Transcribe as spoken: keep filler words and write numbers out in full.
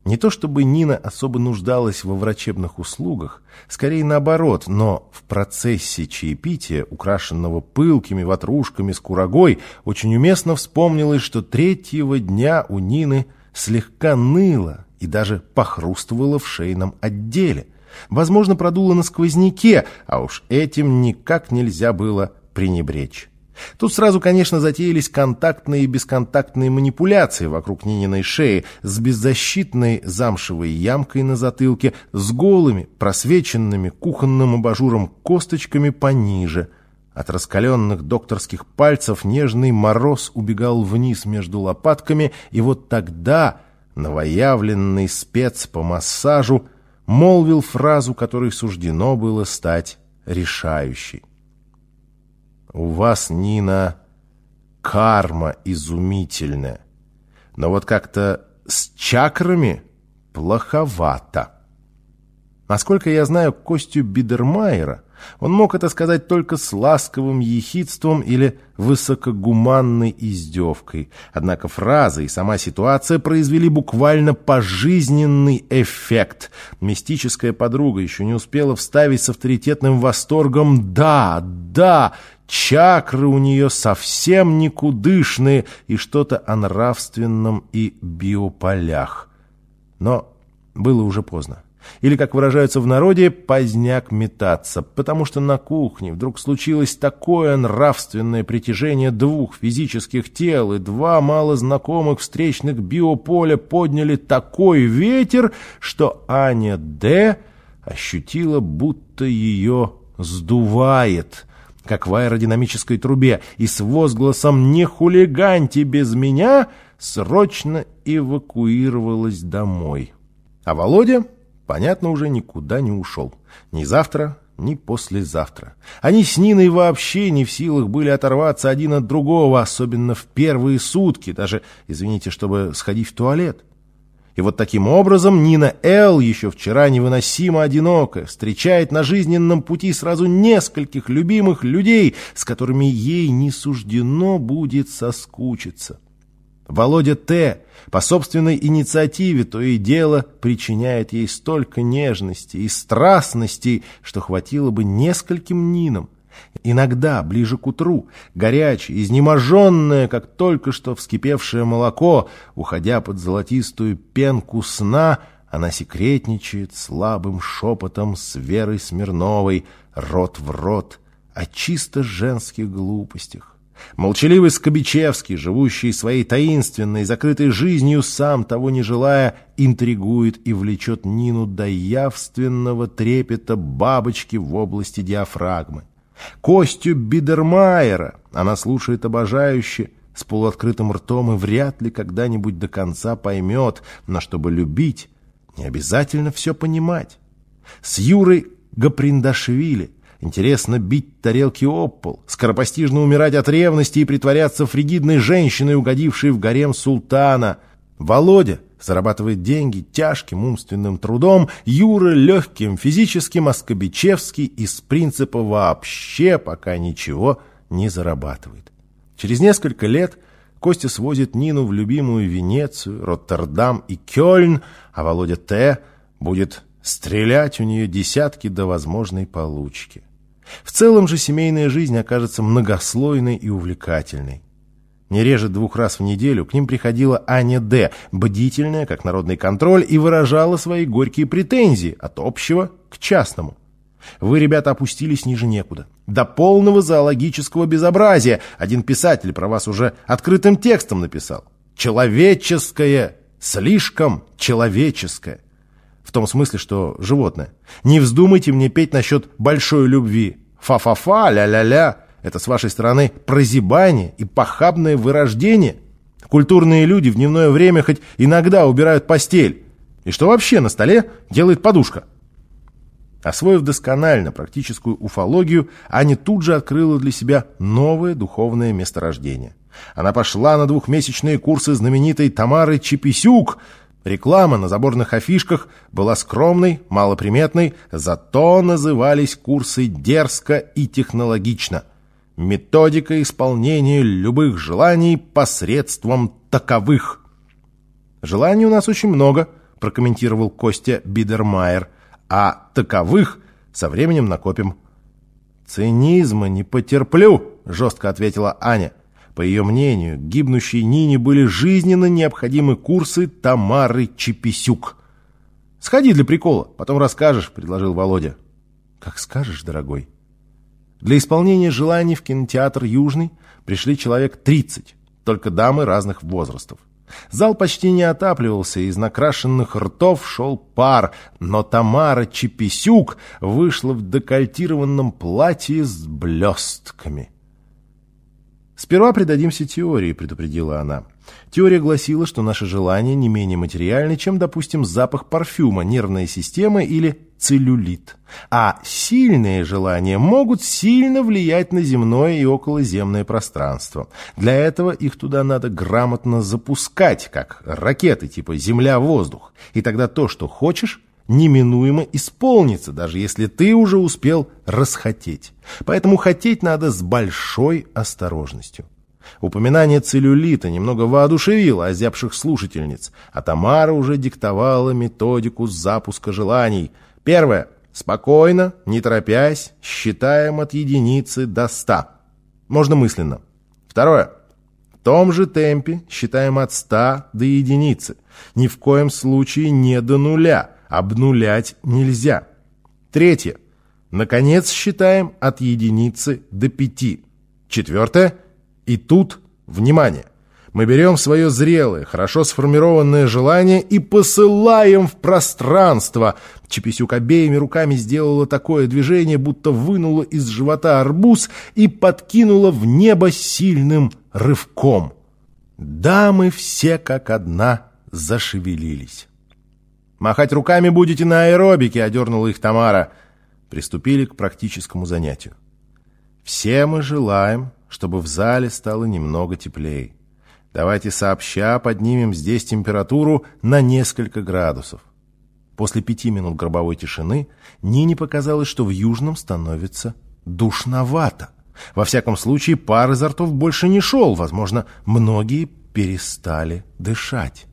Не то чтобы Нина особо нуждалась во врачебных услугах, скорее наоборот, но в процессе чаепития, украшенного пылкими ватрушками с курагой, очень уместно вспомнилось, что третьего дня у Нины слегка ныло и даже похрустывало в шейном отделе. Возможно, продуло на сквозняке, а уж этим никак нельзя было пренебречь. Тут сразу, конечно, затеялись контактные и бесконтактные манипуляции вокруг Нининой шеи с беззащитной замшевой ямкой на затылке, с голыми, просвеченными кухонным абажуром косточками пониже. От раскаленных докторских пальцев нежный мороз убегал вниз между лопатками, и вот тогда новоявленный спец по массажу молвил фразу, которой суждено было стать решающей. «У вас, Нина, карма изумительная, но вот как-то с чакрами плоховато». Насколько я знаю Костю Бидермайера, он мог это сказать только с ласковым ехидством или высокогуманной издевкой. Однако фраза и сама ситуация произвели буквально пожизненный эффект. Мистическая подруга еще не успела вставить с авторитетным восторгом «да, да». Чакры у нее совсем никудышные, и что-то о нравственном и биополях. Но было уже поздно. Или, как выражаются в народе, поздняк метаться, потому что на кухне вдруг случилось такое нравственное притяжение двух физических тел, и два малознакомых встречных биополя подняли такой ветер, что Аня Д. ощутила, будто ее сдувает, как в аэродинамической трубе, и с возгласом «Не хулиганьте без меня!» срочно эвакуировалась домой. А Володя, понятно, уже никуда не ушел. Ни завтра, ни послезавтра. Они с Ниной вообще не в силах были оторваться один от другого, особенно в первые сутки, даже, извините, чтобы сходить в туалет. И вот таким образом Нина Л., еще вчера невыносимо одинокая, встречает на жизненном пути сразу нескольких любимых людей, с которыми ей не суждено будет соскучиться. Володя Т. по собственной инициативе то и дело причиняет ей столько нежности и страстности, что хватило бы нескольким Нинам. Иногда, ближе к утру, горячая, изнеможенная, как только что вскипевшее молоко, уходя под золотистую пенку сна, она секретничает слабым шепотом с Верой Смирновой, рот в рот, о чисто женских глупостях. Молчаливый Скобичевский, живущий своей таинственной, закрытой жизнью, сам того не желая, интригует и влечет Нину до явственного трепета бабочки в области диафрагмы. Костю Бидермайера она слушает обожающе, с полуоткрытым ртом, и вряд ли когда-нибудь до конца поймет, но чтобы любить, не обязательно все понимать. С Юрой Гаприндашвили интересно бить тарелки об пол, скоропостижно умирать от ревности и притворяться фригидной женщиной, угодившей в гарем султана. Володя зарабатывает деньги тяжким умственным трудом, Юра легким физическим, а Скобичевский из принципа вообще пока ничего не зарабатывает. Через несколько лет Костя свозит Нину в любимую Венецию, Роттердам и Кёльн, а Володя Т. будет стрелять у нее десятки до возможной получки. В целом же семейная жизнь окажется многослойной и увлекательной. Не реже двух раз в неделю к ним приходила Аня Д., бдительная, как народный контроль, и выражала свои горькие претензии от общего к частному. Вы, ребята, опустились ниже некуда. До полного зоологического безобразия. Один писатель про вас уже открытым текстом написал. Человеческое, слишком человеческое. В том смысле, что животное. Не вздумайте мне петь насчет большой любви. Фа-фа-фа, ля-ля-ля. Это с вашей стороны прозябание и похабное вырождение. Культурные люди в дневное время хоть иногда убирают постель. И что вообще на столе делает подушка? Освоив досконально практическую уфологию, Аня тут же открыла для себя новое духовное месторождение. Она пошла на двухмесячные курсы знаменитой Тамары Чеписюк. Реклама на заборных афишках была скромной, малоприметной, зато назывались курсы дерзко и технологично. Методика исполнения любых желаний посредством таковых. Желаний у нас очень много, прокомментировал Костя Бидермайер, а таковых со временем накопим. «Цинизма не потерплю», — жестко ответила Аня. По ее мнению, гибнущей Нине были жизненно необходимы курсы Тамары Чеписюк. «Сходи для прикола, потом расскажешь», — предложил Володя. «Как скажешь, дорогой». Для исполнения желаний в кинотеатр «Южный» пришли человек тридцать, только дамы разных возрастов. Зал почти не отапливался, из накрашенных ртов шел пар, но Тамара Чеписюк вышла в декольтированном платье с блестками. «Сперва придадимся теории», — предупредила она. Теория гласила, что наши желания не менее материальны, чем, допустим, запах парфюма, нервная система или целлюлит. А сильные желания могут сильно влиять на земное и околоземное пространство. Для этого их туда надо грамотно запускать, как ракеты типа «Земля-воздух». И тогда то, что хочешь, неминуемо исполнится, даже если ты уже успел расхотеть. Поэтому хотеть надо с большой осторожностью. Упоминание целлюлита немного воодушевило озябших слушательниц, а Тамара уже диктовала методику запуска желаний. Первое. Спокойно, не торопясь, считаем от единицы до ста. Можно мысленно. Второе. В том же темпе считаем от ста до единицы. Ни в коем случае не до нуля. Обнулять нельзя. Третье. Наконец считаем от единицы до пяти. Четвертое. И тут, внимание, мы берем свое зрелое, хорошо сформированное желание и посылаем в пространство. Чеписюк обеими руками сделала такое движение, будто вынула из живота арбуз и подкинула в небо сильным рывком. Дамы все как одна зашевелились. «Махать руками будете на аэробике», — одернула их Тамара. Приступили к практическому занятию. «Все мы желаем, чтобы в зале стало немного теплее. Давайте сообща поднимем здесь температуру на несколько градусов». После пяти минут гробовой тишины Нине показалось, что в Южном становится душновато. Во всяком случае, пар изо ртов больше не шел. Возможно, многие перестали дышать.